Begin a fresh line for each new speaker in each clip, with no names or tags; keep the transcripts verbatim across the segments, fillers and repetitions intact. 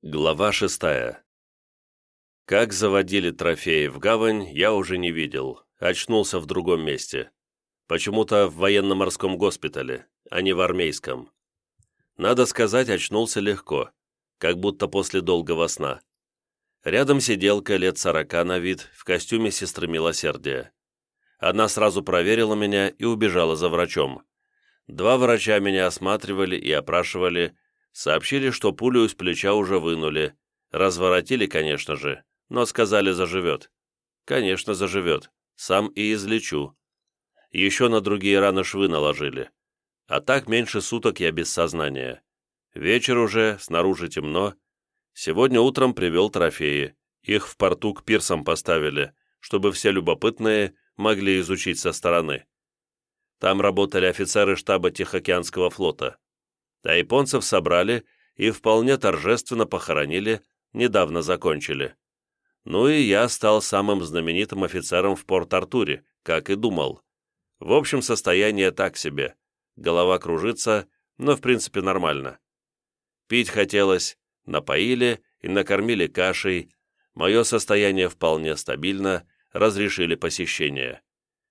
Глава шестая. Как заводили трофеи в гавань, я уже не видел, очнулся в другом месте. Почему-то в военно-морском госпитале, а не в армейском. Надо сказать, очнулся легко, как будто после долгого сна. Рядом сиделка лет сорока на вид, в костюме сестры милосердия. Она сразу проверила меня и убежала за врачом. Два врача меня осматривали и опрашивали, сообщили, что пулю из плеча уже вынули. Разворотили, конечно же, но сказали, заживет. Конечно, заживет. Сам и излечу. Еще на другие раны швы наложили. А так меньше суток я без сознания. Вечер уже, снаружи темно. Сегодня утром привел трофеи. Их в порту к пирсам поставили, чтобы все любопытные могли изучить со стороны. Там работали офицеры штаба Тихоокеанского флота. А японцев собрали и вполне торжественно похоронили, недавно закончили. Ну и я стал самым знаменитым офицером в Порт-Артуре, как и думал. В общем, состояние так себе. Голова кружится, но в принципе нормально. Пить хотелось, напоили и накормили кашей. Мое состояние вполне стабильно, разрешили посещение.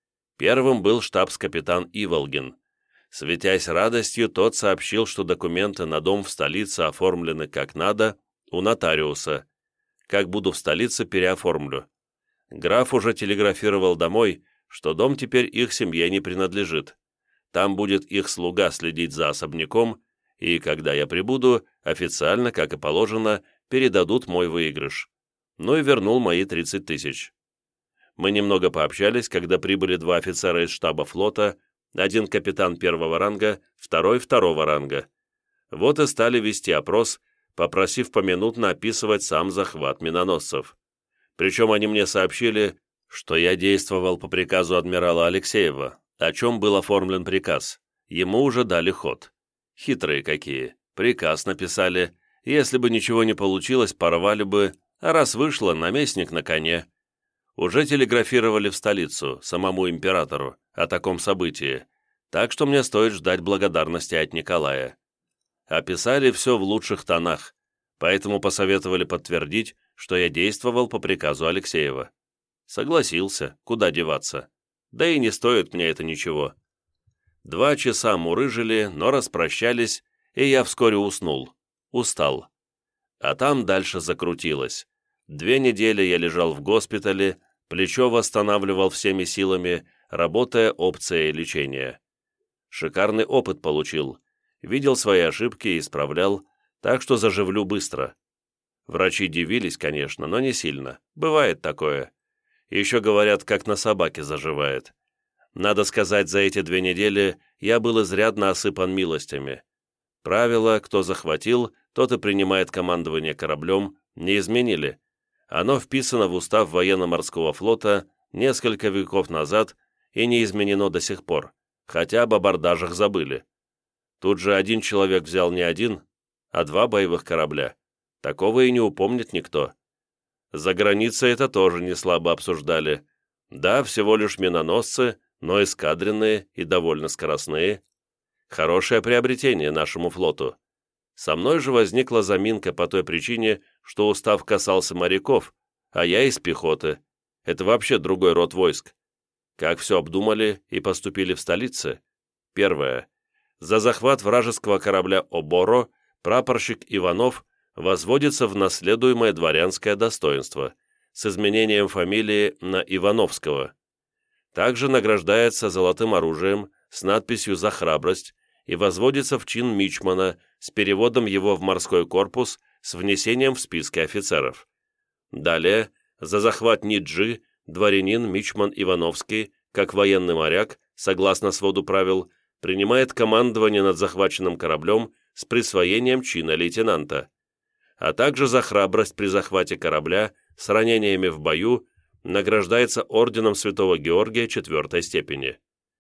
Первым был штабс-капитан Иволгин. Светясь радостью, тот сообщил, что документы на дом в столице оформлены как надо, у нотариуса. Как буду в столице, переоформлю. Граф уже телеграфировал домой, что дом теперь их семье не принадлежит. Там будет их слуга следить за особняком, и, когда я прибуду, официально, как и положено, передадут мой выигрыш. Ну и вернул мои тридцать тысяч. Мы немного пообщались, когда прибыли два офицера из штаба флота, один капитан первого ранга, второй второго ранга. Вот и стали вести опрос, попросив поминутно описывать сам захват миноносцев. Причем они мне сообщили, что я действовал по приказу адмирала Алексеева, о чем был оформлен приказ. Ему уже дали ход. Хитрые какие. Приказ написали. Если бы ничего не получилось, порвали бы, а раз вышло, наместник на коне. Уже телеграфировали в столицу, самому императору, о таком событии, так что мне стоит ждать благодарности от Николая. Описали все в лучших тонах, поэтому посоветовали подтвердить, что я действовал по приказу Алексеева. Согласился, куда деваться. Да и не стоит мне это ничего. Два часа мурыжили, но распрощались, и я вскоре уснул. Устал. А там дальше закрутилось. Две недели я лежал в госпитале, плечо восстанавливал всеми силами, работая опцией лечения. Шикарный опыт получил. Видел свои ошибки и исправлял, так что заживлю быстро. Врачи дивились, конечно, но не сильно. Бывает такое. Еще говорят, как на собаке заживает. Надо сказать, за эти две недели я был изрядно осыпан милостями. Правило, кто захватил, тот и принимает командование кораблем, не изменили. Оно вписано в устав военно-морского флота несколько веков назад и не изменено до сих пор, хотя об абордажах забыли. Тут же один человек взял не один, а два боевых корабля. Такого и не упомнит никто. За границей это тоже не слабо обсуждали. Да, всего лишь миноносцы, но эскадренные и довольно скоростные. Хорошее приобретение нашему флоту. Со мной же возникла заминка по той причине, что устав касался моряков, а я из пехоты. Это вообще другой род войск. Как все обдумали и поступили в столице? Первое. За захват вражеского корабля «Оборо» прапорщик Иванов возводится в наследуемое дворянское достоинство с изменением фамилии на Ивановского. Также награждается золотым оружием с надписью «За храбрость» и возводится в чин мичмана с переводом его в морской корпус с внесением в списки офицеров. Далее, за захват Ниджи, дворянин мичман Ивановский, как военный моряк, согласно своду правил, принимает командование над захваченным кораблем с присвоением чина лейтенанта, а также за храбрость при захвате корабля с ранениями в бою награждается орденом Святого Георгия четвертой степени.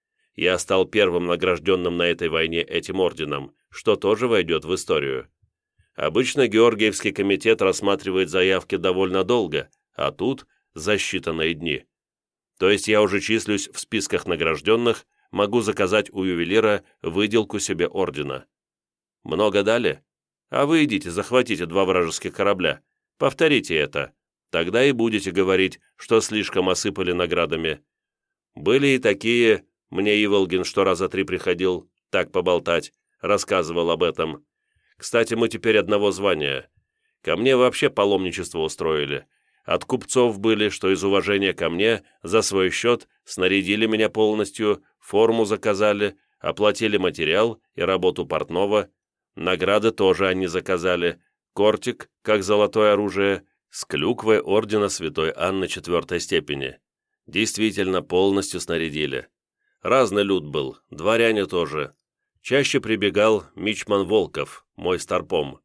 Я стал первым награжденным на этой войне этим орденом, что тоже войдет в историю. Обычно Георгиевский комитет рассматривает заявки довольно долго, а тут за считанные дни. То есть я уже числюсь в списках награжденных, могу заказать у ювелира выделку себе ордена. Много дали? А вы идите, захватите два вражеских корабля. Повторите это. Тогда и будете говорить, что слишком осыпали наградами. Были и такие, мне Иволгин что раза три приходил, так поболтать, рассказывал об этом. Кстати, мы теперь одного звания. Ко мне вообще паломничество устроили. От купцов были, что из уважения ко мне, за свой счет, снарядили меня полностью, форму заказали, оплатили материал и работу портного. Награды тоже они заказали. Кортик, как золотое оружие, с клюквой ордена Святой Анны четвертой степени. Действительно, полностью снарядили. Разный люд был, дворяне тоже. Чаще прибегал мичман Волков, мой старпом.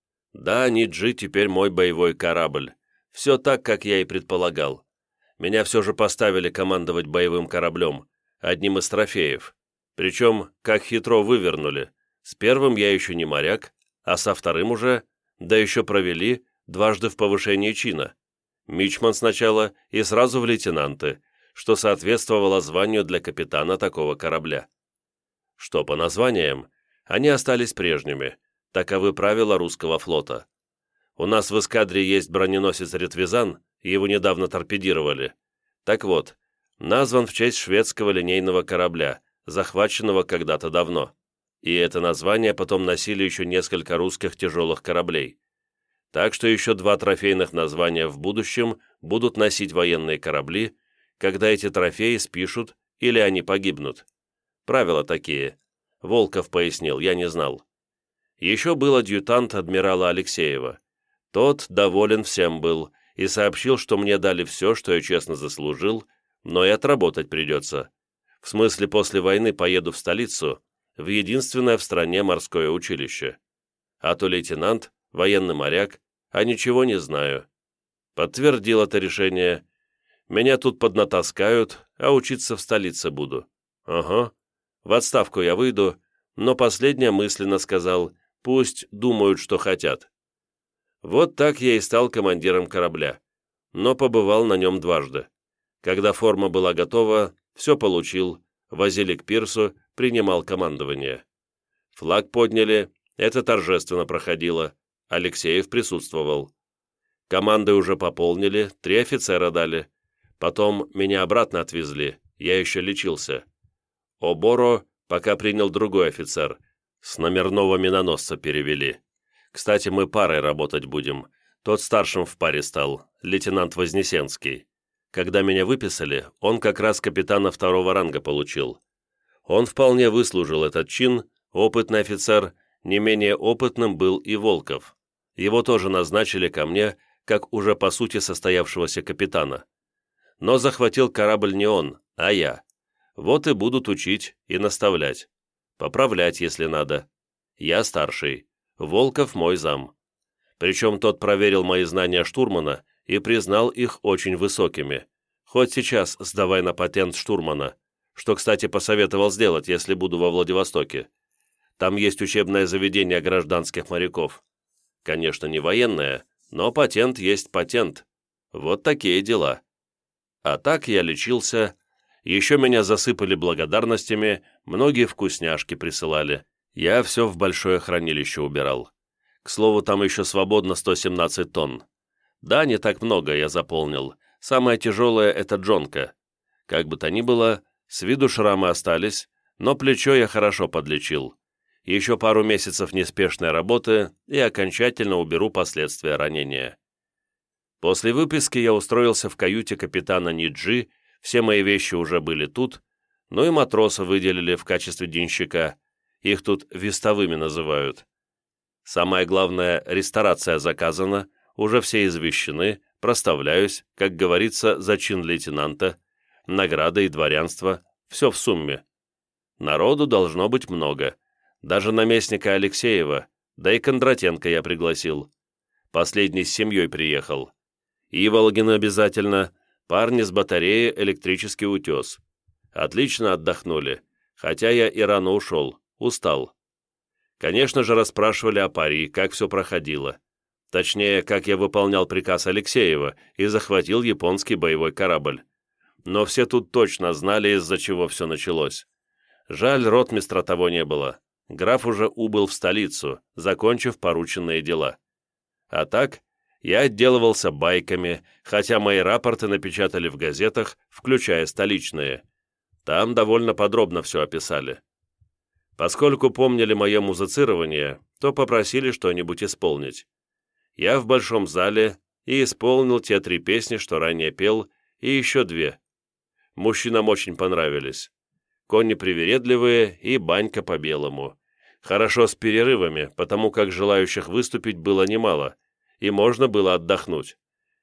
Да, Ниджи теперь мой боевой корабль. Все так, как я и предполагал. Меня все же поставили командовать боевым кораблем, одним из трофеев. Причем, как хитро вывернули. С первым я еще не моряк, а со вторым уже, да еще провели дважды в повышении чина. Мичман сначала и сразу в лейтенанты, что соответствовало званию для капитана такого корабля. Что по названиям, они остались прежними, таковы правила русского флота. У нас в эскадре есть броненосец Ретвизан, его недавно торпедировали. Так вот, назван в честь шведского линейного корабля, захваченного когда-то давно. И это название потом носили еще несколько русских тяжелых кораблей. Так что еще два трофейных названия в будущем будут носить военные корабли, когда эти трофеи спишут или они погибнут. Правила такие. Волков пояснил, я не знал. Еще был адъютант адмирала Алексеева. Тот доволен всем был и сообщил, что мне дали все, что я честно заслужил, но и отработать придется. В смысле, после войны поеду в столицу, в единственное в стране морское училище. А то лейтенант, военный моряк, а ничего не знаю. Подтвердил это решение. Меня тут поднатаскают, а учиться в столице буду. Ага. В отставку я выйду, но последнее мысленно сказал, пусть думают, что хотят. Вот так я и стал командиром корабля, но побывал на нем дважды. Когда форма была готова, все получил, возили к пирсу, принимал командование. Флаг подняли, это торжественно проходило, Алексеев присутствовал. Команды уже пополнили, три офицера дали. Потом меня обратно отвезли, я еще лечился. Оборо пока принял другой офицер, с номерного миноносца перевели. Кстати, мы парой работать будем. Тот старшим в паре стал, лейтенант Вознесенский. Когда меня выписали, он как раз капитана второго ранга получил. Он вполне выслужил этот чин, опытный офицер, не менее опытным был и Волков. Его тоже назначили ко мне, как уже по сути состоявшегося капитана. Но захватил корабль не он, а я. Вот и будут учить и наставлять. Поправлять, если надо. Я старший. Волков мой зам. Причем тот проверил мои знания штурмана и признал их очень высокими. Хоть сейчас сдавай на патент штурмана, что, кстати, посоветовал сделать, если буду во Владивостоке. Там есть учебное заведение гражданских моряков. Конечно, не военное, но патент есть патент. Вот такие дела. А так я лечился. Еще меня засыпали благодарностями, многие вкусняшки присылали. Я все в большое хранилище убирал. К слову, там еще свободно сто семнадцать тонн. Да, не так много я заполнил. Самое тяжелое — это джонка. Как бы то ни было, с виду шрамы остались, но плечо я хорошо подлечил. Еще пару месяцев неспешной работы и окончательно уберу последствия ранения. После выписки я устроился в каюте капитана Ниджи, все мои вещи уже были тут, ну и матроса выделили в качестве денщика. Их тут вестовыми называют. Самое главное, ресторация заказана, уже все извещены, проставляюсь, как говорится, за чин лейтенанта, награды и дворянство, все в сумме. Народу должно быть много, даже наместника Алексеева, да и Кондратенко я пригласил. Последний с семьей приехал. Иволгин обязательно, парни с батареи «Электрический утес». Отлично отдохнули, хотя я и рано ушел. Устал. Конечно же, расспрашивали о пари, как все проходило. Точнее, как я выполнял приказ Алексеева и захватил японский боевой корабль. Но все тут точно знали, из-за чего все началось. Жаль, ротмистра того не было. граф уже убыл в столицу, закончив порученные дела. А так, я отделывался байками, хотя мои рапорты напечатали в газетах, включая столичные. Там довольно подробно все описали. Поскольку помнили мое музицирование, то попросили что-нибудь исполнить. Я в большом зале и исполнил те три песни, что ранее пел, и еще две. Мужчинам очень понравились. «Кони привередливые» и «Банька по-белому». Хорошо с перерывами, потому как желающих выступить было немало, и можно было отдохнуть.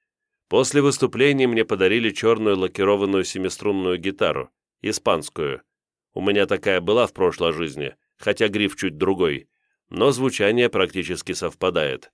После выступлений мне подарили черную лакированную семиструнную гитару, испанскую. У меня такая была в прошлой жизни, хотя гриф чуть другой, но звучание практически совпадает.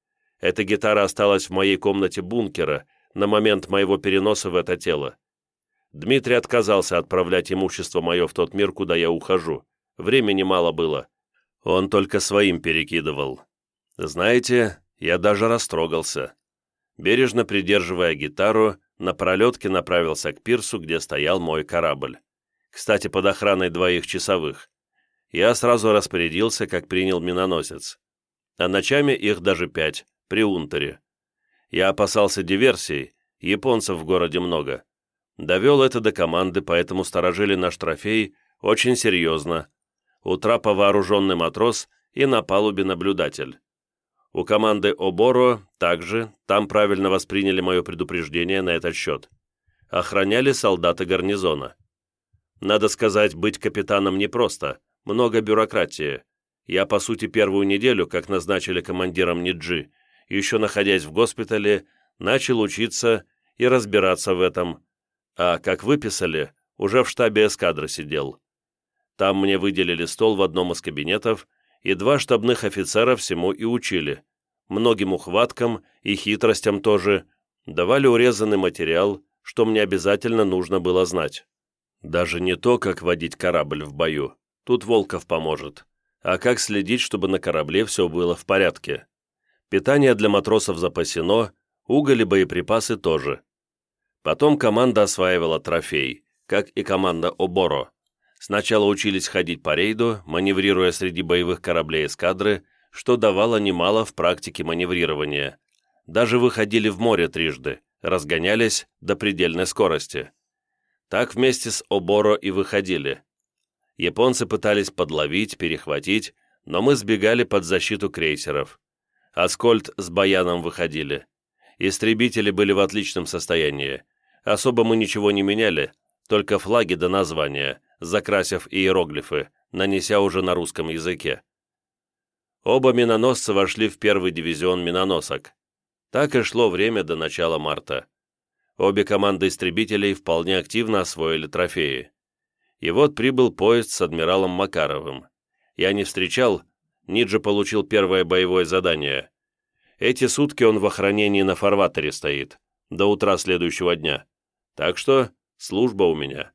Эта гитара осталась в моей комнате бункера на момент моего переноса в это тело. Дмитрий отказался отправлять имущество мое в тот мир, куда я ухожу. Времени мало было. Он только своим перекидывал. Знаете, я даже растрогался. Бережно придерживая гитару, на пролетке направился к пирсу, где стоял мой корабль. Кстати, под охраной двоих часовых. Я сразу распорядился, как принял миноносец. А ночами их даже пять, при Унтере. Я опасался диверсий, японцев в городе много. Довел это до команды, поэтому сторожили наш трофей очень серьезно. У трапа вооруженный матрос и на палубе наблюдатель. У команды Оборо также, там правильно восприняли мое предупреждение на этот счет. Охраняли солдаты гарнизона. Надо сказать, быть капитаном непросто, много бюрократии. Я, по сути, первую неделю, как назначили командиром Ниджи, еще находясь в госпитале, начал учиться и разбираться в этом, а как выписали, уже в штабе эскадры сидел. Там мне выделили стол в одном из кабинетов, и два штабных офицера всему и учили. Многим ухваткам и хитростям тоже давали урезанный материал, что мне обязательно нужно было знать. Даже не то, как водить корабль в бою, тут Волков поможет, а как следить, чтобы на корабле все было в порядке. Питание для матросов запасено, уголь и боеприпасы тоже. Потом команда осваивала трофей, как и команда Оборо. Сначала учились ходить по рейду, маневрируя среди боевых кораблей эскадры, что давало немало в практике маневрирования. Даже выходили в море трижды, разгонялись до предельной скорости. Так вместе с Оборо и выходили. Японцы пытались подловить, перехватить, но мы сбегали под защиту крейсеров. Аскольд с Баяном выходили. Истребители были в отличном состоянии. Особо мы ничего не меняли, только флаги до названия, закрасив иероглифы, нанеся уже на русском языке. Оба миноносца вошли в первый дивизион миноносок. Так и шло время до начала марта. Обе команды истребителей вполне активно освоили трофеи. И вот прибыл поезд с адмиралом Макаровым. Я не встречал, Ниджи получил первое боевое задание. Эти сутки он в охранении на фарватере стоит, до утра следующего дня. Так что служба у меня.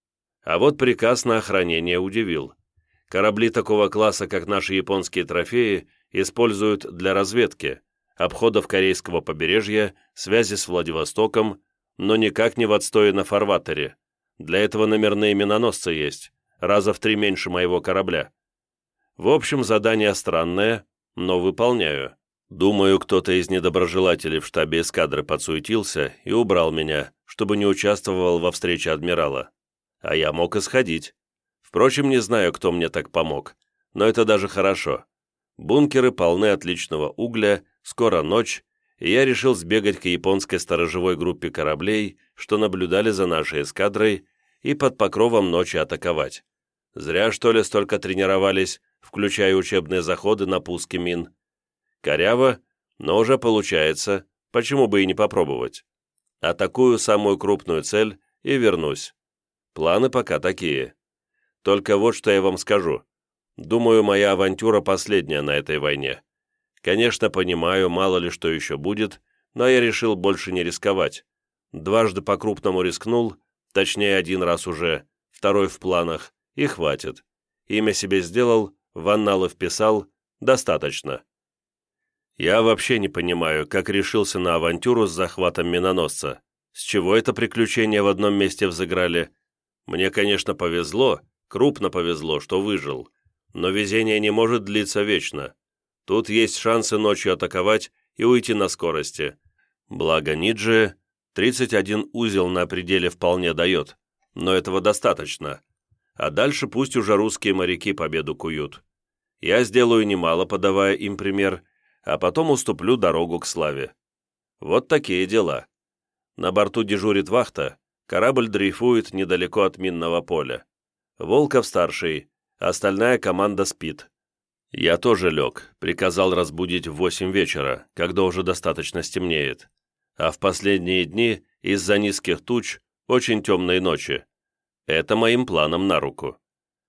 А вот приказ на охранение удивил. Корабли такого класса, как наши японские трофеи, используют для разведки, обходов корейского побережья, связи с Владивостоком, но никак не в отстое на фарватере. Для этого номерные миноносцы есть, раза в три меньше моего корабля. В общем, задание странное, но выполняю. Думаю, кто-то из недоброжелателей в штабе эскадры подсуетился и убрал меня, чтобы не участвовал во встрече адмирала. А я мог исходить. Впрочем, не знаю, кто мне так помог, но это даже хорошо. Бункеры полны отличного угля, скоро ночь, и я решил сбегать к японской сторожевой группе кораблей, что наблюдали за нашей эскадрой, и под покровом ночи атаковать. Зря, что ли, столько тренировались, включая учебные заходы на пуски мин. Коряво, но уже получается, почему бы и не попробовать. Атакую самую крупную цель и вернусь. Планы пока такие. Только вот что я вам скажу. Думаю, моя авантюра последняя на этой войне. Конечно, понимаю, мало ли что еще будет, но я решил больше не рисковать. Дважды по-крупному рискнул, точнее один раз уже, второй в планах, и хватит. Имя себе сделал, в анналы вписал, достаточно. Я вообще не понимаю, как решился на авантюру с захватом миноносца. С чего это приключения в одном месте взыграли? Мне, конечно, повезло, крупно повезло, что выжил. Но везение не может длиться вечно. Тут есть шансы ночью атаковать и уйти на скорости. Благо Ниджи тридцать один узел на пределе вполне дает, но этого достаточно. А дальше пусть уже русские моряки победу куют. Я сделаю немало, подавая им пример, а потом уступлю дорогу к славе. Вот такие дела. На борту дежурит вахта, корабль дрейфует недалеко от минного поля. Волков-старший, остальная команда спит. Я тоже лег, приказал разбудить в восемь вечера, когда уже достаточно стемнеет. А в последние дни из-за низких туч очень темные ночи. Это моим планам на руку.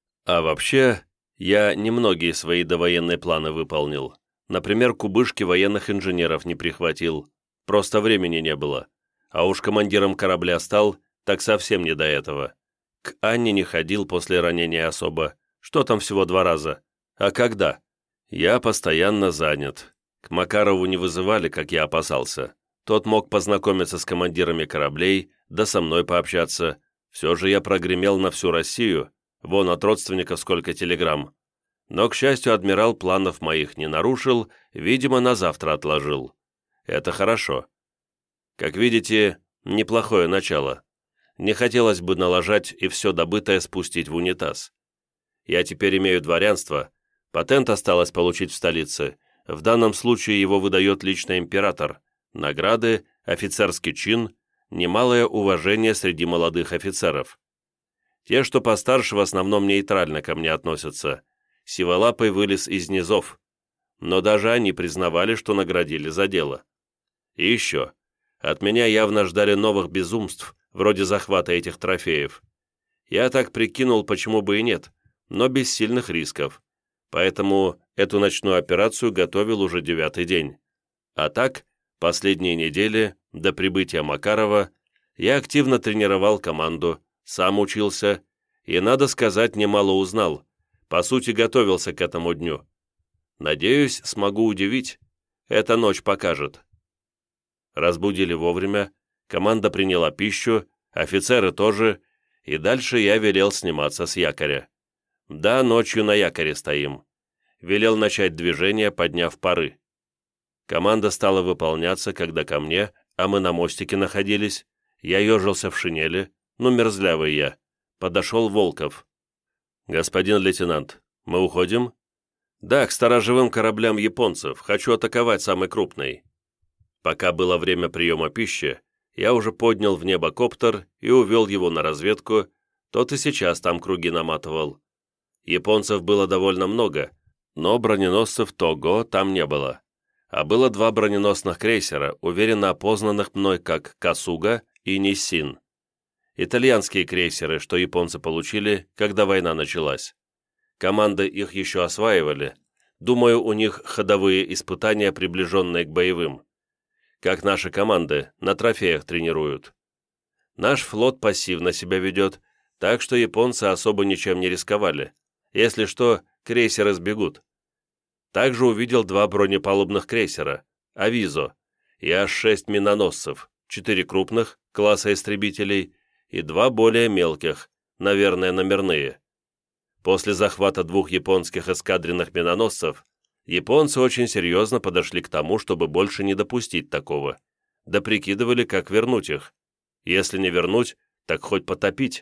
А вообще, я немногие свои довоенные планы выполнил. Например, кубышки военных инженеров не прихватил. Просто времени не было. А уж командиром корабля стал, так совсем не до этого. К Анне не ходил после ранения особо. Что там всего два раза? А когда? Я постоянно занят. К Макарову не вызывали, как я опасался. Тот мог познакомиться с командирами кораблей, да со мной пообщаться. Все же я прогремел на всю Россию. Вон от родственников сколько телеграмм. Но, к счастью, адмирал планов моих не нарушил, видимо, на завтра отложил. Это хорошо. Как видите, неплохое начало. Не хотелось бы налажать и все добытое спустить в унитаз. Я теперь имею дворянство, патент осталось получить в столице. В данном случае его выдает лично император. Награды, офицерский чин, немалое уважение среди молодых офицеров. Те, что постарше, в основном нейтрально ко мне относятся. Сиволапый вылез из низов. Но даже они признавали, что наградили за дело. И еще. От меня явно ждали новых безумств, вроде захвата этих трофеев. Я так прикинул, почему бы и нет, но без сильных рисков. Поэтому эту ночную операцию готовил уже девятый день. А так, последние недели, до прибытия Макарова, я активно тренировал команду, сам учился и, надо сказать, немало узнал. По сути, готовился к этому дню. Надеюсь, смогу удивить. Эта ночь покажет. Разбудили вовремя, команда приняла пищу, офицеры тоже, и дальше я велел сниматься с якоря. Да, ночью на якоре стоим. Велел начать движение, подняв пары. Команда стала выполняться, когда ко мне, а мы на мостике находились, я ежился в шинели, ну мерзлявый я, подошел Волков. «Господин лейтенант, мы уходим?» «Да, к сторожевым кораблям японцев, хочу атаковать самый крупный». Пока было время приема пищи, я уже поднял в небо коптер и увел его на разведку, тот и сейчас там круги наматывал. Японцев было довольно много, но броненосцев Того там не было. А было два броненосных крейсера, уверенно опознанных мной как Касуга и Ниссин. Итальянские крейсеры, что японцы получили, когда война началась. Команды их еще осваивали. Думаю, у них ходовые испытания, приближенные к боевым. Как наши команды, на трофеях тренируют. Наш флот пассивно себя ведет, так что японцы особо ничем не рисковали. Если что, крейсеры сбегут. Также увидел два бронепалубных крейсера, «Авизо», и аж шесть миноносцев, четыре крупных, класса истребителей, и два более мелких, наверное, номерные. После захвата двух японских эскадренных миноносцев, японцы очень серьезно подошли к тому, чтобы больше не допустить такого, да прикидывали, как вернуть их. Если не вернуть, так хоть потопить.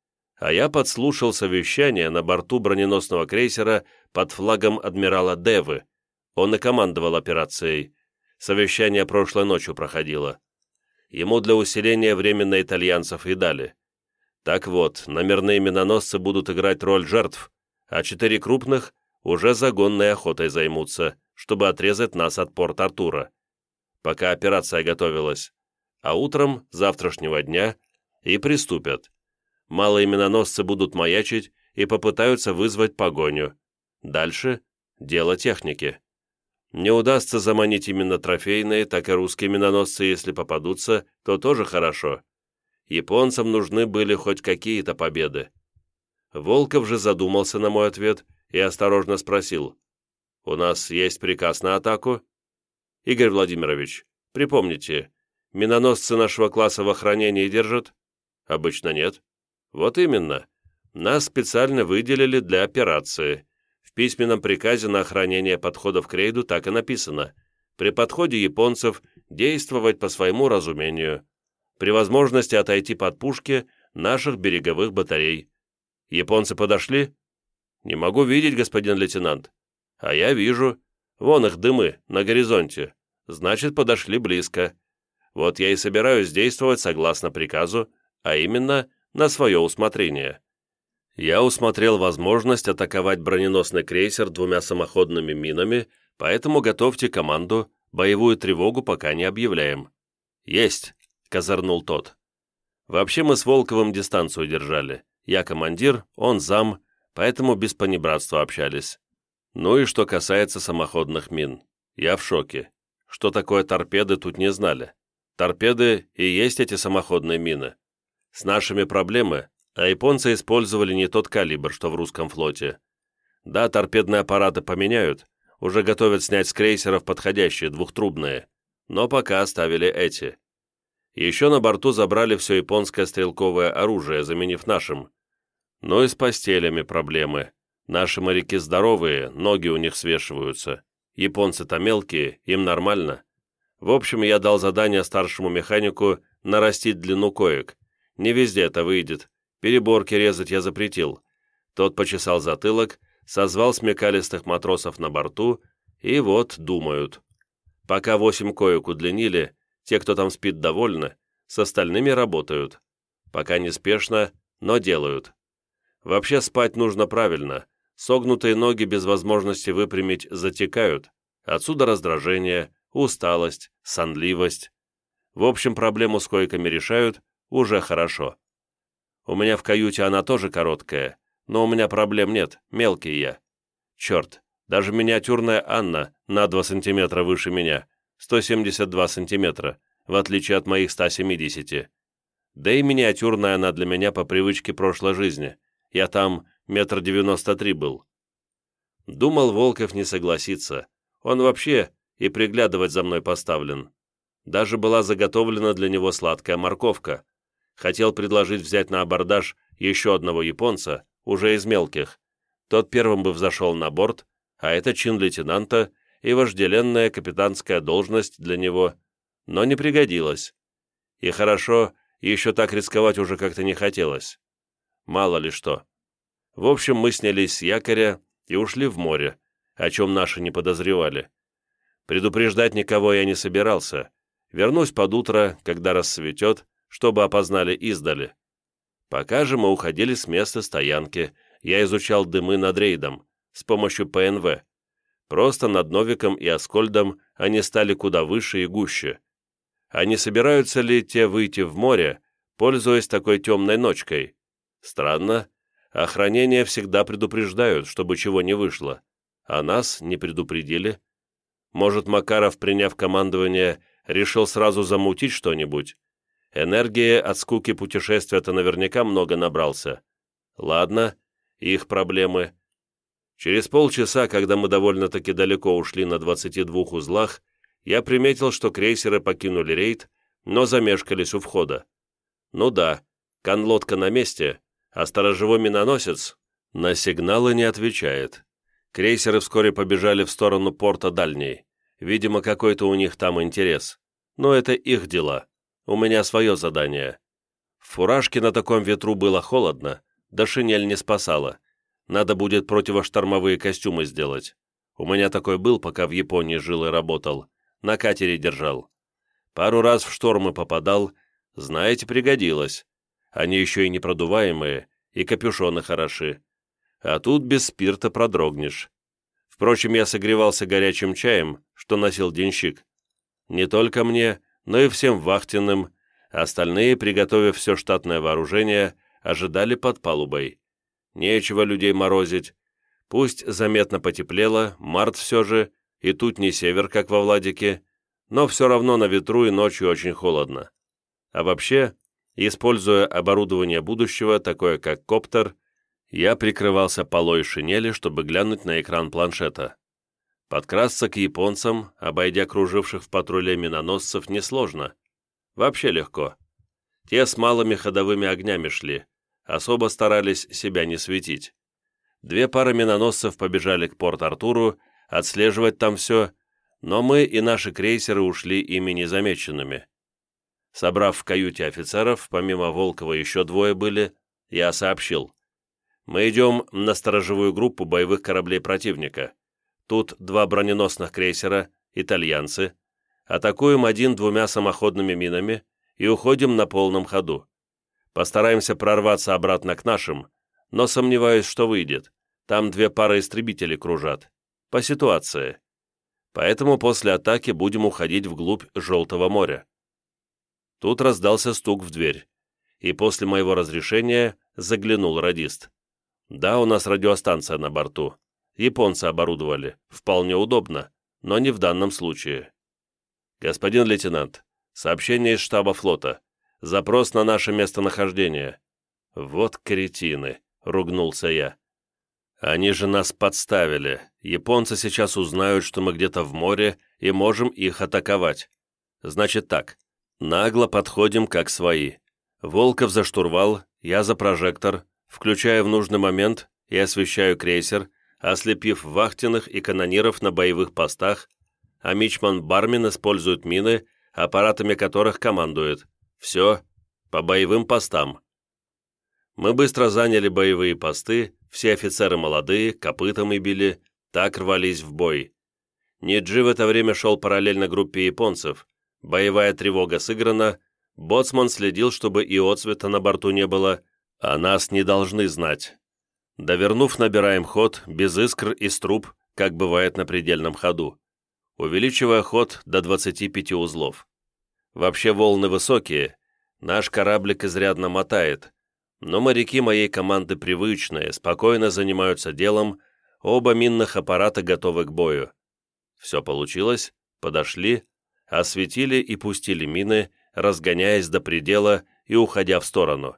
А я подслушал совещание на борту броненосного крейсера под флагом адмирала Девы. Он и командовал операцией. Совещание прошлой ночью проходило. Ему для усиления временно итальянцев и дали. Так вот, номерные миноносцы будут играть роль жертв, а четыре крупных уже загонной охотой займутся, чтобы отрезать нас от Порт-Артура, пока операция готовилась. А утром завтрашнего дня и приступят. Малые миноносцы будут маячить и попытаются вызвать погоню. Дальше – дело техники. Не удастся заманить именно трофейные, так и русские миноносцы, если попадутся, то тоже хорошо. Японцам нужны были хоть какие-то победы. Волков же задумался на мой ответ и осторожно спросил: «У нас есть приказ на атаку?» «Игорь Владимирович, припомните, миноносцы нашего класса в охранении держат?» «Обычно нет». «Вот именно. Нас специально выделили для операции. В В письменном приказе на охранение подходов к рейду так и написано: при подходе японцев действовать по своему разумению, при возможности отойти под пушки наших береговых батарей. Японцы подошли? Не могу видеть, господин лейтенант. А я вижу. Вон их дымы на горизонте. Значит, подошли близко. Вот я и собираюсь действовать согласно приказу, а именно на свое усмотрение. Я усмотрел возможность атаковать броненосный крейсер двумя самоходными минами, поэтому готовьте команду, боевую тревогу пока не объявляем. Есть, козырнул тот. Вообще мы с Волковым дистанцию держали. Я командир, он зам, поэтому без понебратства общались. Ну и что касается самоходных мин. Я в шоке. Что такое торпеды, тут не знали. Торпеды и есть эти самоходные мины. С нашими проблемы, а японцы использовали не тот калибр, что в русском флоте. Да, торпедные аппараты поменяют, уже готовят снять с крейсеров подходящие, двухтрубные, но пока оставили эти. Еще на борту забрали все японское стрелковое оружие, заменив нашим. Но и с постелями проблемы. Наши моряки здоровые, ноги у них свешиваются. Японцы-то мелкие, им нормально. В общем, я дал задание старшему механику нарастить длину коек. Не везде это выйдет. Переборки резать я запретил. Тот почесал затылок, созвал смекалистых матросов на борту, и вот думают. Пока восемь коек удлинили, те, кто там спит, довольны, с остальными работают. Пока неспешно, но делают. Вообще спать нужно правильно. Согнутые ноги без возможности выпрямить затекают. Отсюда раздражение, усталость, сонливость. В общем, проблему с койками решают, уже хорошо. У меня в каюте она тоже короткая, но у меня проблем нет, мелкий я. Черт, даже миниатюрная Анна на два сантиметра выше меня, сто семьдесят два сантиметра, в отличие от моих ста семидесяти. Да и миниатюрная она для меня по привычке прошлой жизни. Я там метр девяносто три был. Думал, Волков не согласится. Он вообще и приглядывать за мной поставлен. Даже была заготовлена для него сладкая морковка. Хотел предложить взять на абордаж еще одного японца, уже из мелких. Тот первым бы взошел на борт, а это чин лейтенанта и вожделенная капитанская должность для него, но не пригодилось. И хорошо, еще так рисковать уже как-то не хотелось. Мало ли что. В общем, мы снялись с якоря и ушли в море, о чем наши не подозревали. Предупреждать никого я не собирался. Вернусь под утро, когда рассветет, чтобы опознали издали. Пока же мы уходили с места стоянки, я изучал дымы над рейдом с помощью П Н В. Просто над Новиком и Аскольдом они стали куда выше и гуще. А не собираются ли те выйти в море, пользуясь такой темной ночкой? Странно. Охранение всегда предупреждают, чтобы чего не вышло. А нас не предупредили. Может, Макаров, приняв командование, решил сразу замутить что-нибудь? Энергии от скуки путешествия-то наверняка много набрался. Ладно, их проблемы. Через полчаса, когда мы довольно-таки далеко ушли на двадцати двух узлах, я приметил, что крейсеры покинули рейд, но замешкались у входа. Ну да, конлодка на месте, а сторожевой миноносец на сигналы не отвечает. Крейсеры вскоре побежали в сторону порта Дальний. Видимо, какой-то у них там интерес. Но это их дела. У меня свое задание. В фуражке на таком ветру было холодно, да шинель не спасала. Надо будет противоштормовые костюмы сделать. У меня такой был, пока в Японии жил и работал. На катере держал. Пару раз в штормы попадал. Знаете, пригодилось. Они еще и непродуваемые, и капюшоны хороши. А тут без спирта продрогнешь. Впрочем, я согревался горячим чаем, что носил денщик. Не только мне, но и всем вахтенным. Остальные, приготовив все штатное вооружение, ожидали под палубой. Нечего людей морозить. Пусть заметно потеплело, март все же, и тут не север, как во Владике, но все равно на ветру и ночью очень холодно. А вообще, используя оборудование будущего, такое как коптер, я прикрывался полой шинели, чтобы глянуть на экран планшета. Подкрасться к японцам, обойдя круживших в патруле миноносцев, несложно. Вообще легко. Те с малыми ходовыми огнями шли, особо старались себя не светить. Две пары миноносцев побежали к Порт-Артуру, отслеживать там все, но мы и наши крейсеры ушли ими незамеченными. Собрав в каюте офицеров, помимо Волкова еще двое были, я сообщил. Мы идем на сторожевую группу боевых кораблей противника. Тут два броненосных крейсера, итальянцы. Атакуем один двумя самоходными минами и уходим на полном ходу. Постараемся прорваться обратно к нашим, но сомневаюсь, что выйдет. Там две пары истребителей кружат. По ситуации. Поэтому после атаки будем уходить вглубь Желтого моря. Тут раздался стук в дверь, и после моего разрешения заглянул радист. Да, у нас радиостанция на борту. Японцы оборудовали. Вполне удобно, но не в данном случае. Господин лейтенант, сообщение из штаба флота. Запрос на наше местонахождение. Вот кретины, ругнулся я. Они же нас подставили. Японцы сейчас узнают, что мы где-то в море и можем их атаковать. Значит так, нагло подходим как свои. Волков за штурвал, я за прожектор, включаю в нужный момент и освещаю крейсер, ослепив вахтенных и канониров на боевых постах, а мичман Бармин использует мины, аппаратами которых командует. Все, по боевым постам. Мы быстро заняли боевые посты, все офицеры молодые, копытом и били, так рвались в бой. Ниджи в это время шел параллельно группе японцев, боевая тревога сыграна, боцман следил, чтобы и отсвета на борту не было, а нас не должны знать. Довернув, набираем ход, без искр и труб, как бывает на предельном ходу, увеличивая ход до двадцати пяти узлов. Вообще волны высокие, наш кораблик изрядно мотает, но моряки моей команды привычные, спокойно занимаются делом, оба минных аппарата готовы к бою. Все получилось, подошли, осветили и пустили мины, разгоняясь до предела и уходя в сторону.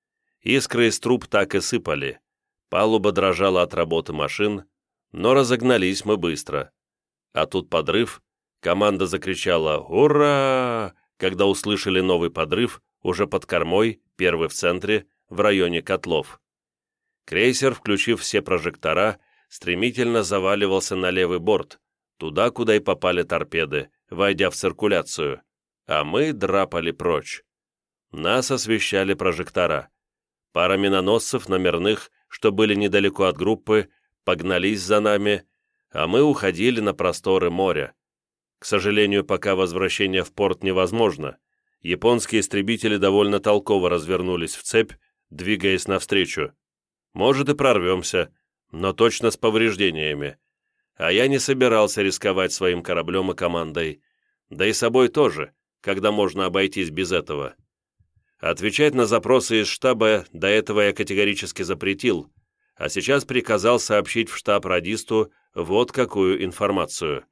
Искры из труб так и сыпали, палуба дрожала от работы машин, но разогнались мы быстро. А тут подрыв, команда закричала «Ура!», когда услышали новый подрыв, уже под кормой, первый в центре, в районе котлов. Крейсер, включив все прожектора, стремительно заваливался на левый борт, туда, куда и попали торпеды, войдя в циркуляцию, а мы драпали прочь. Нас освещали прожектора. Пара миноносцев номерных, что были недалеко от группы, погнались за нами, а мы уходили на просторы моря. К сожалению, пока возвращение в порт невозможно. Японские истребители довольно толково развернулись в цепь, двигаясь навстречу. Может и прорвемся, но точно с повреждениями. А я не собирался рисковать своим кораблем и командой. Да и собой тоже, когда можно обойтись без этого. Отвечать на запросы из штаба до этого я категорически запретил, а сейчас приказал сообщить в штаб радисту вот какую информацию.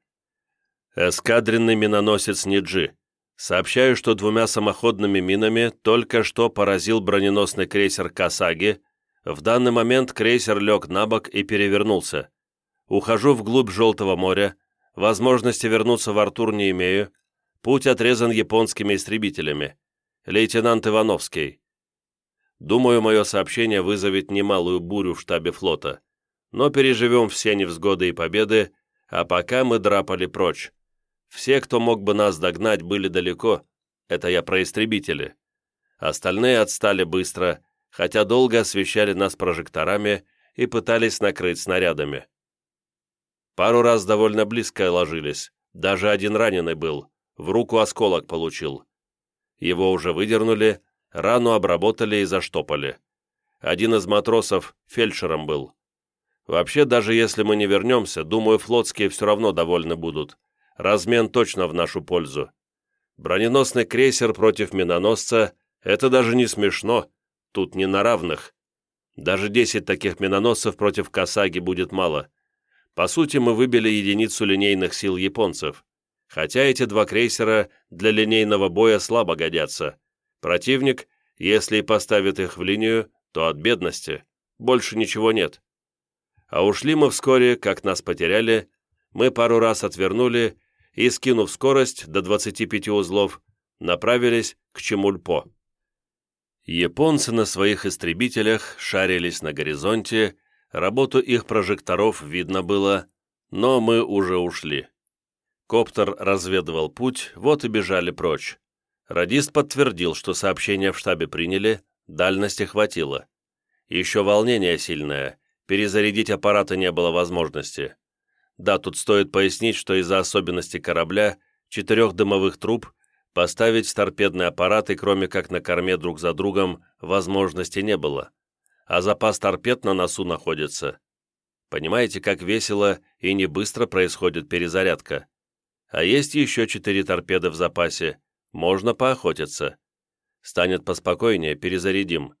Эскадренный миноносец Ниджи. Сообщаю, что двумя самоходными минами только что поразил броненосный крейсер Касаги. В данный момент крейсер лег на бок и перевернулся. Ухожу вглубь Желтого моря, возможности вернуться в Артур не имею. Путь отрезан японскими истребителями. Лейтенант Ивановский. Думаю, мое сообщение вызовет немалую бурю в штабе флота. Но переживем все невзгоды и победы, а пока мы драпали прочь. Все, кто мог бы нас догнать, были далеко. Это я про истребители. Остальные отстали быстро, хотя долго освещали нас прожекторами и пытались накрыть снарядами. Пару раз довольно близко ложились. Даже один раненый был. В руку осколок получил. Его уже выдернули, рану обработали и заштопали. Один из матросов фельдшером был. Вообще, даже если мы не вернемся, думаю, флотские все равно довольны будут. Размен точно в нашу пользу. Броненосный крейсер против миноносца — это даже не смешно, тут не на равных. Даже десять таких миноносцев против Касаги будет мало. По сути, мы выбили единицу линейных сил японцев. Хотя эти два крейсера для линейного боя слабо годятся. Противник, если и поставит их в линию, то от бедности. Больше ничего нет. А ушли мы вскоре, как нас потеряли, мы пару раз отвернули и, скинув скорость до двадцати пяти узлов, направились к Чемульпо. Японцы на своих истребителях шарились на горизонте, Работу их прожекторов видно было, но мы уже ушли. Коптер разведывал путь, вот и бежали прочь. Радист подтвердил, что сообщение в штабе приняли, дальности хватило. Еще волнение сильное, перезарядить аппараты не было возможности. Да, тут стоит пояснить, что из-за особенностей корабля, четырех дымовых труб, поставить торпедные аппараты, кроме как на корме друг за другом, возможности не было. А запас торпед на носу находится. Понимаете, как весело и не быстро происходит перезарядка. А есть еще четыре торпеды в запасе, можно поохотиться. Станет поспокойнее, перезарядим.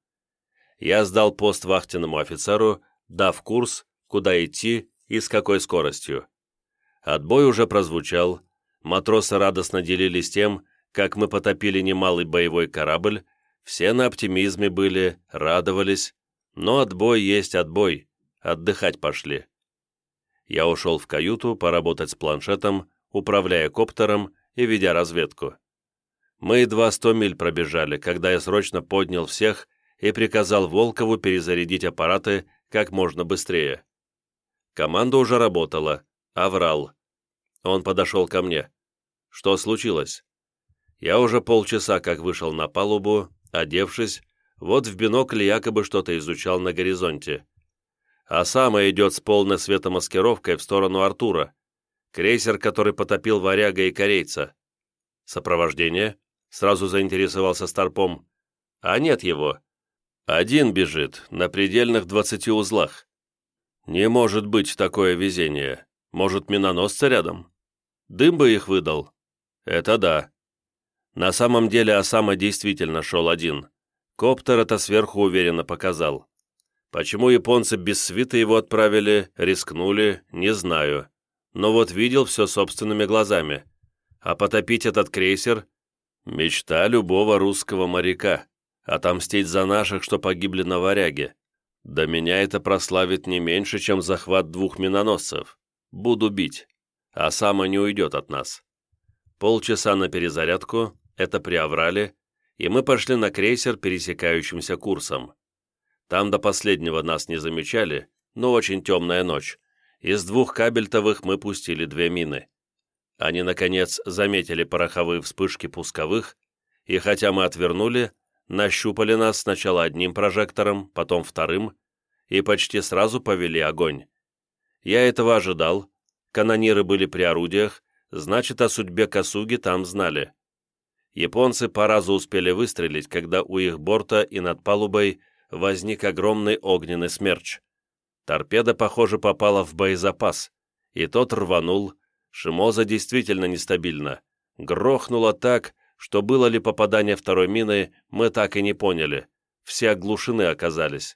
Я сдал пост вахтенному офицеру, дав курс, куда идти и с какой скоростью. Отбой уже прозвучал, матросы радостно делились тем, как мы потопили немалый боевой корабль, все на оптимизме были, радовались, но отбой есть отбой, отдыхать пошли. Я ушел в каюту поработать с планшетом, управляя коптером и ведя разведку. Мы едва сто миль пробежали, когда я срочно поднял всех и приказал Волкову перезарядить аппараты как можно быстрее. Команда уже работала, аврал. Он подошел ко мне. Что случилось? Я уже полчаса как вышел на палубу, одевшись, вот в бинокль якобы что-то изучал на горизонте. А сама идет с полной светомаскировкой в сторону Артура. Крейсер, который потопил варяга и корейца. Сопровождение? Сразу заинтересовался Старпом. А нет его. Один бежит, на предельных двадцати узлах. Не может быть такое везение. Может, миноносцы рядом? Дым бы их выдал. Это да. На самом деле Осама действительно шел один. Коптер это сверху уверенно показал. Почему японцы без свиты его отправили, рискнули, не знаю. Но вот видел все собственными глазами. А потопить этот крейсер — мечта любого русского моряка. Отомстить за наших, что погибли на варяге. Да меня это прославит не меньше, чем захват двух миноносцев. Буду бить. Осама не уйдет от нас. Полчаса на перезарядку, это при аврале, и мы пошли на крейсер пересекающимся курсом. Там до последнего нас не замечали, но очень темная ночь. Из двух кабельтовых мы пустили две мины. Они, наконец, заметили пороховые вспышки пусковых, и хотя мы отвернули, нащупали нас сначала одним прожектором, потом вторым, и почти сразу повели огонь. Я этого ожидал, канониры были при орудиях, значит, о судьбе Касуги там знали. Японцы по разу успели выстрелить, когда у их борта и над палубой возник огромный огненный смерч. Торпеда, похоже, попала в боезапас, и тот рванул. Шимоза действительно нестабильна. Грохнуло так, что было ли попадание второй мины, мы так и не поняли. Все оглушены оказались.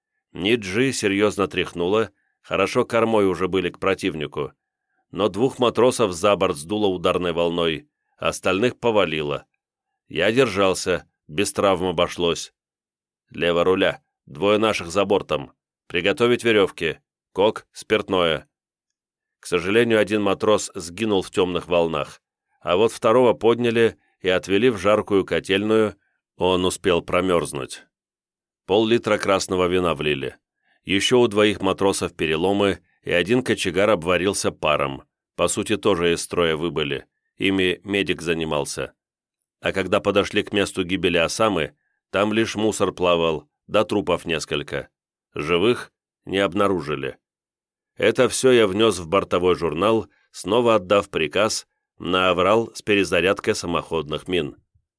Ниджи серьезно тряхнула, хорошо кормой уже были к противнику. Но двух матросов за борт сдуло ударной волной, остальных повалило. Я держался, без травм обошлось. Лево руля, двое наших за бортом. Приготовить веревки. Кок, спиртное. К сожалению, один матрос сгинул в темных волнах, а вот второго подняли и отвели в жаркую котельную, он успел промерзнуть. Пол-литра красного вина влили. Еще у двоих матросов переломы, и один кочегар обварился паром. По сути, тоже из строя выбыли. Ими медик занимался. А когда подошли к месту гибели Осамы, там лишь мусор плавал, да трупов несколько. Живых не обнаружили. Это все я внес в бортовой журнал, снова отдав приказ на аврал с перезарядкой самоходных мин.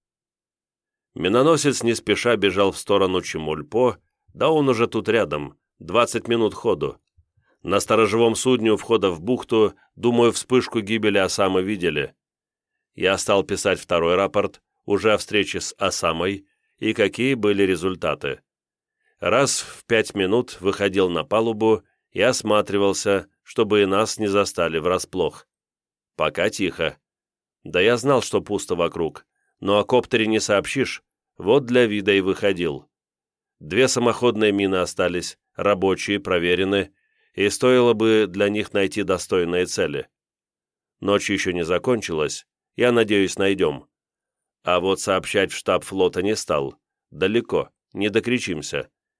Миноносец не спеша бежал в сторону Чемульпо, да он уже тут рядом, двадцать минут ходу. На сторожевом судне у входа в бухту, думаю, вспышку гибели Осамы видели. Я стал писать второй рапорт, уже о встрече с Осамой, и какие были результаты. Раз в пять минут выходил на палубу и осматривался, чтобы и нас не застали врасплох. Пока тихо. Да я знал, что пусто вокруг, но о коптере не сообщишь, вот для вида и выходил. Две самоходные мины остались, рабочие, проверены, и стоило бы для них найти достойные цели. Ночь еще не закончилась, я надеюсь, найдем. А вот сообщать в штаб флота не стал. Далеко, не докричимся.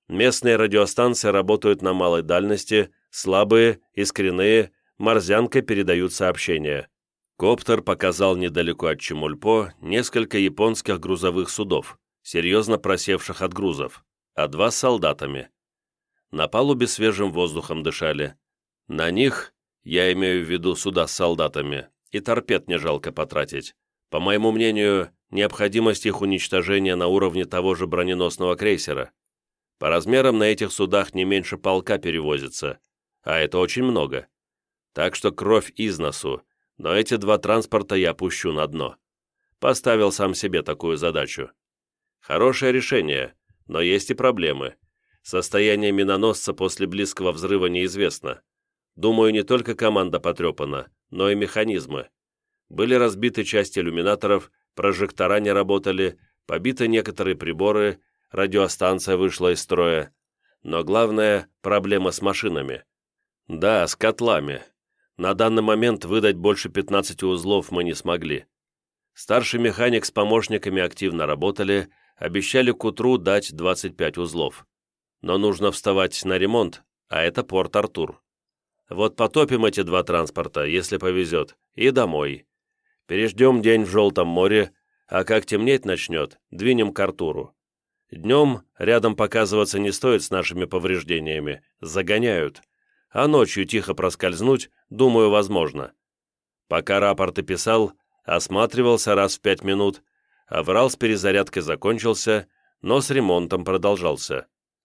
Местные радиостанции работают на малой дальности, слабые, искренние, морзянкой передают сообщения. Коптер показал недалеко от Чемульпо несколько японских грузовых судов, серьезно просевших от грузов, а два с солдатами. На палубе свежим воздухом дышали. На них, я имею в виду суда с солдатами, и торпед не жалко потратить. По моему мнению, необходимость их уничтожения на уровне того же броненосного крейсера. По размерам на этих судах не меньше полка перевозится, а это очень много. Так что кровь из носу, но эти два транспорта я пущу на дно. Поставил сам себе такую задачу. Хорошее решение, но есть и проблемы. Состояние миноносца после близкого взрыва неизвестно. Думаю, не только команда потрепана, но и механизмы. Были разбиты части иллюминаторов, прожектора не работали, побиты некоторые приборы, радиостанция вышла из строя. Но главное – проблема с машинами. Да, с котлами. На данный момент выдать больше пятнадцати узлов мы не смогли. Старший механик с помощниками активно работали, обещали к утру дать двадцать пять узлов. Но нужно вставать на ремонт, а это Порт-Артур. Вот потопим эти два транспорта, если повезет, и домой. Переждем день в Желтом море, а как темнеть начнет, двинем к Артуру. Днем рядом показываться не стоит с нашими повреждениями, загоняют. А ночью тихо проскользнуть, думаю, возможно. Пока рапорты писал, осматривался раз в пять минут, аврал с перезарядкой закончился, но с ремонтом продолжался.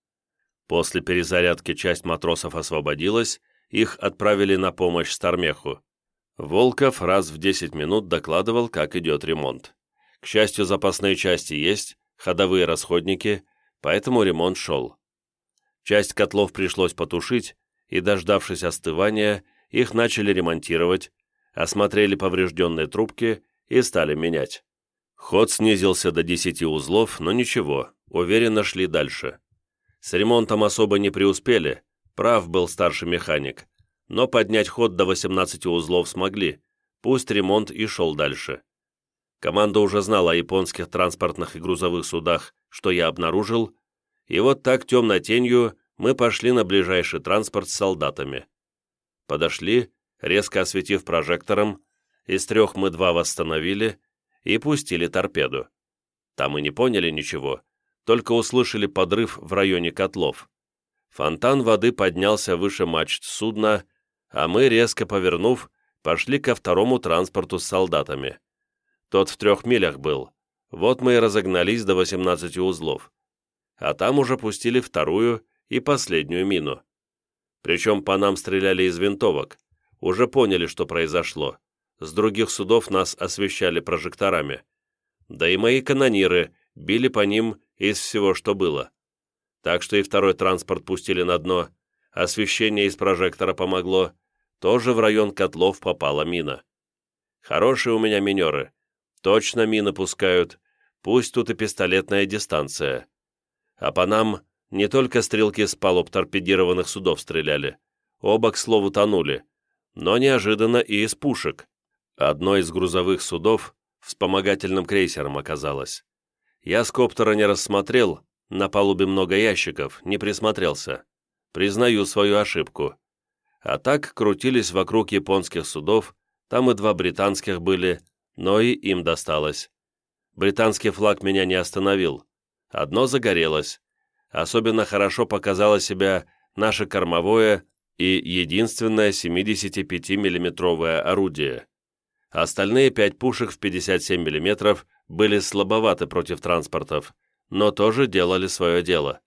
После перезарядки часть матросов освободилась, их отправили на помощь Стармеху. Волков раз в десять минут докладывал, как идет ремонт. К счастью, запасные части есть, ходовые расходники, поэтому ремонт шел. Часть котлов пришлось потушить, и, дождавшись остывания, их начали ремонтировать, осмотрели поврежденные трубки и стали менять. Ход снизился до десяти узлов, но ничего, уверенно шли дальше. С ремонтом особо не преуспели, прав был старший механик, но поднять ход до восемнадцати узлов смогли, пусть ремонт и шел дальше. Команда уже знала о японских транспортных и грузовых судах, что я обнаружил, и вот так темной тенью мы пошли на ближайший транспорт с солдатами. Подошли, резко осветив прожектором, из трех мы два восстановили и пустили торпеду. Там и не поняли ничего, только услышали подрыв в районе котлов. Фонтан воды поднялся выше мачт судна, а мы, резко повернув, пошли ко второму транспорту с солдатами. Тот в трех милях был, вот мы и разогнались до восемнадцати узлов. А там уже пустили вторую и последнюю мину. Причем по нам стреляли из винтовок, уже поняли, что произошло. С других судов нас освещали прожекторами. Да и мои канониры били по ним из всего, что было. Так что и второй транспорт пустили на дно, освещение из прожектора помогло, тоже в район котлов попала мина. Хорошие у меня минеры, точно мины пускают, пусть тут и пистолетная дистанция. А по нам не только стрелки с палуб торпедированных судов стреляли, оба, к слову, тонули, но неожиданно и из пушек. Одно из грузовых судов вспомогательным крейсером оказалось. Я с коптера не рассмотрел, на палубе много ящиков, не присмотрелся. Признаю свою ошибку. А так крутились вокруг японских судов, там и два британских были, но и им досталось. Британский флаг меня не остановил. Одно загорелось. Особенно хорошо показало себя наше кормовое и единственное семидесятипятимиллиметровое орудие. Остальные пять пушек в пятьдесят семь миллиметров были слабоваты против транспортов, но тоже делали свое дело.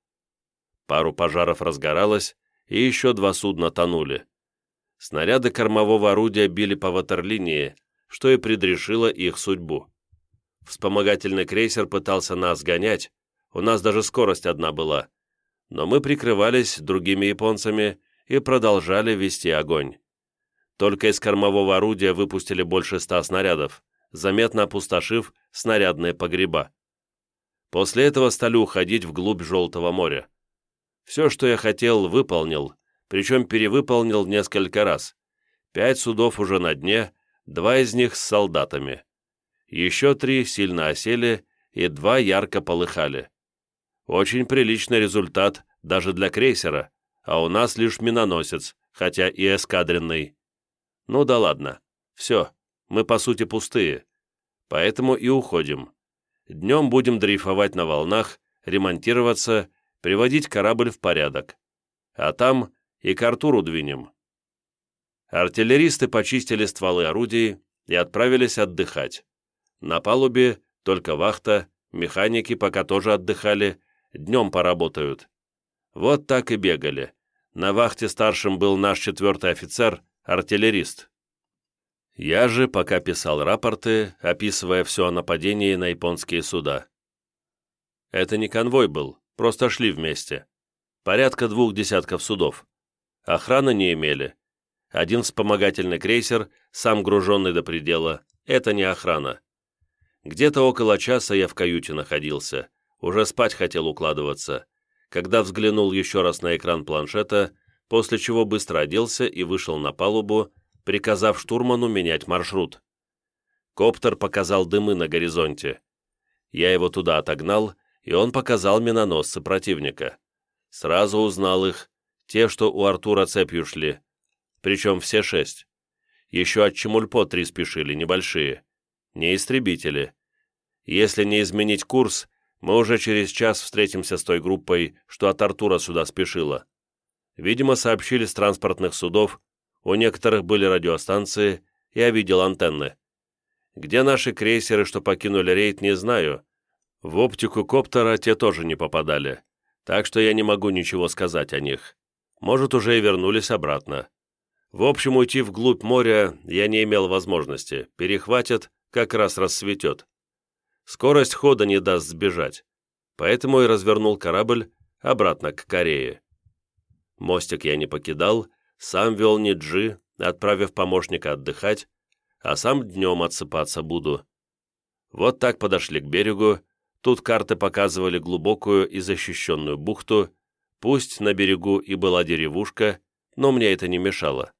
Пару пожаров разгоралось, и еще два судна тонули. Снаряды кормового орудия били по ватерлинии, что и предрешило их судьбу. Вспомогательный крейсер пытался нас гонять, у нас даже скорость одна была, но мы прикрывались другими японцами и продолжали вести огонь. Только из кормового орудия выпустили больше ста снарядов, заметно опустошив снарядные погреба. После этого стали уходить вглубь Желтого моря. Все, что я хотел, выполнил, причем перевыполнил несколько раз. Пять судов уже на дне, два из них с солдатами. Еще три сильно осели и два ярко полыхали. Очень приличный результат даже для крейсера, а у нас лишь миноносец, хотя и эскадренный. Ну да ладно, все, мы по сути пустые, поэтому и уходим. Днем будем дрейфовать на волнах, ремонтироваться, приводить корабль в порядок. А там и к Артуру двинем. Артиллеристы почистили стволы орудий и отправились отдыхать. На палубе только вахта, механики пока тоже отдыхали, днем поработают. Вот так и бегали. На вахте старшим был наш четвертый офицер, артиллерист. Я же пока писал рапорты, описывая все о нападении на японские суда. Это не конвой был, просто шли вместе. Порядка двух десятков судов. Охраны не имели. Один вспомогательный крейсер, сам груженный до предела, это не охрана. Где-то около часа я в каюте находился, уже спать хотел укладываться, когда взглянул еще раз на экран планшета, после чего быстро оделся и вышел на палубу, приказав штурману менять маршрут. Коптер показал дымы на горизонте. Я его туда отогнал, и он показал миноносцы противника. Сразу узнал их, те, что у Артура цепью шли, причем все шесть. Еще от Чемульпо три спешили, небольшие. Не истребители. Если не изменить курс, мы уже через час встретимся с той группой, что от Артура сюда спешила. Видимо, сообщили с транспортных судов, у некоторых были радиостанции, я видел антенны. Где наши крейсеры, что покинули рейд, не знаю. В оптику коптера те тоже не попадали, так что я не могу ничего сказать о них. Может, уже и вернулись обратно. В общем, уйти вглубь моря я не имел возможности, перехватят, как раз рассветет. Скорость хода не даст сбежать, поэтому и развернул корабль обратно к Корее. Мостик я не покидал, сам вел Ниджи, отправив помощника отдыхать, а сам днем отсыпаться буду. Вот так подошли к берегу, тут карты показывали глубокую и защищенную бухту, пусть на берегу и была деревушка, но мне это не мешало.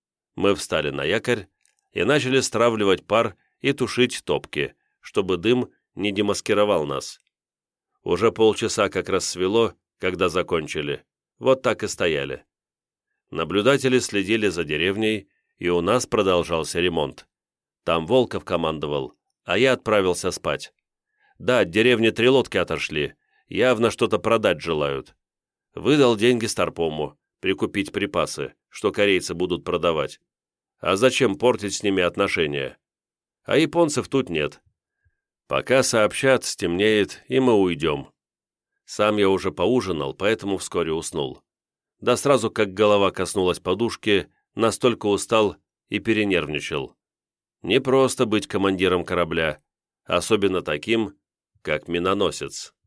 Мы встали на якорь и начали стравливать пар и тушить топки, чтобы дым не демаскировал нас. Уже полчаса как рассвело, когда закончили, вот так и стояли. Наблюдатели следили за деревней, и у нас продолжался ремонт. Там Волков командовал, а я отправился спать. Да, от деревни три лодки отошли, явно что-то продать желают. Выдал деньги Старпому, прикупить припасы, что корейцы будут продавать. А зачем портить с ними отношения? А японцев тут нет. Пока сообщат, стемнеет, и мы уйдем. Сам я уже поужинал, поэтому вскоре уснул. Да сразу, как голова коснулась подушки, настолько устал и перенервничал. Не просто быть командиром корабля, особенно таким, как миноносец.